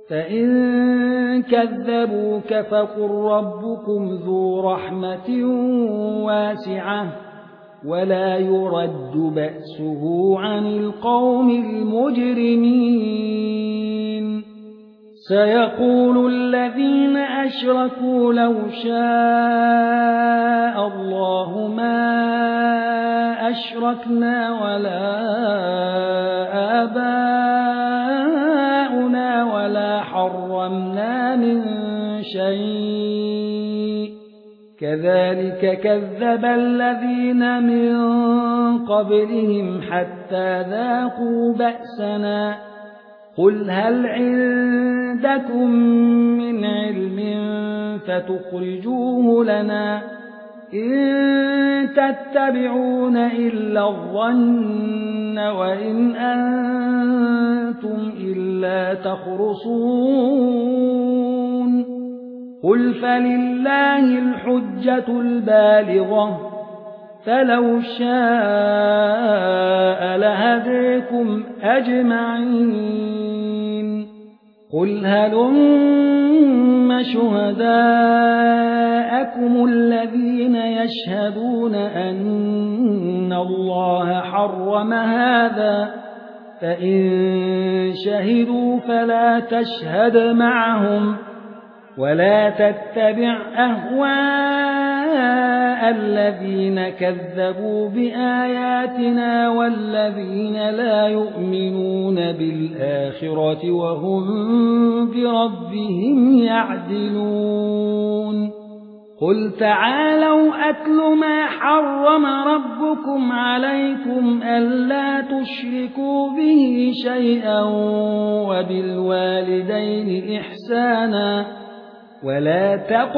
فإن كذبوك فقل ربكم ذو رحمة واسعة ولا يرد بأسه عن القوم المجرمين سيقول الذين أشركوا لو شاء الله ما أشركنا ولا آباؤنا ولا حرمنا من شيء كذلك كذب الذين من قبلهم حتى ذاقوا بأسنا قل هل عندكم من علم فتخرجوه لنا إن تتبعون إلا الظن وإن أنتم إلا تخرصون قل فلله الحجة البالغة فلو شاء لهديكم أجمعين قل هلم شهداءكم الذين يشهدون أن الله حرم هذا فإن شهدوا فلا تشهد معهم ولا تتبع أهواء الذين كذبوا بآياتنا والذين لا يؤمنون بالآخرة وهم بربهم يعدلون قل تعالوا أتل ما حرم ربكم عليكم ألا تشركوا به شيئا وبالوالدين إحسانا ولا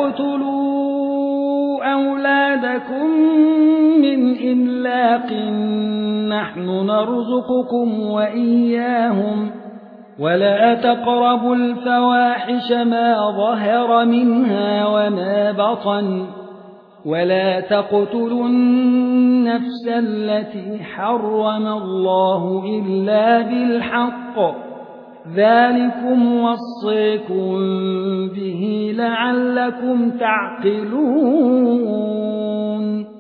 تقتلوا أولادكم من إملاق نحن نرزقكم وإياهم ولا تقربوا الفواحش ما ظهر منها وما بطن ولا تقتلوا النفس التي حرم الله إلا بالحق ذلكم وصيكم به لعلكم تعقلون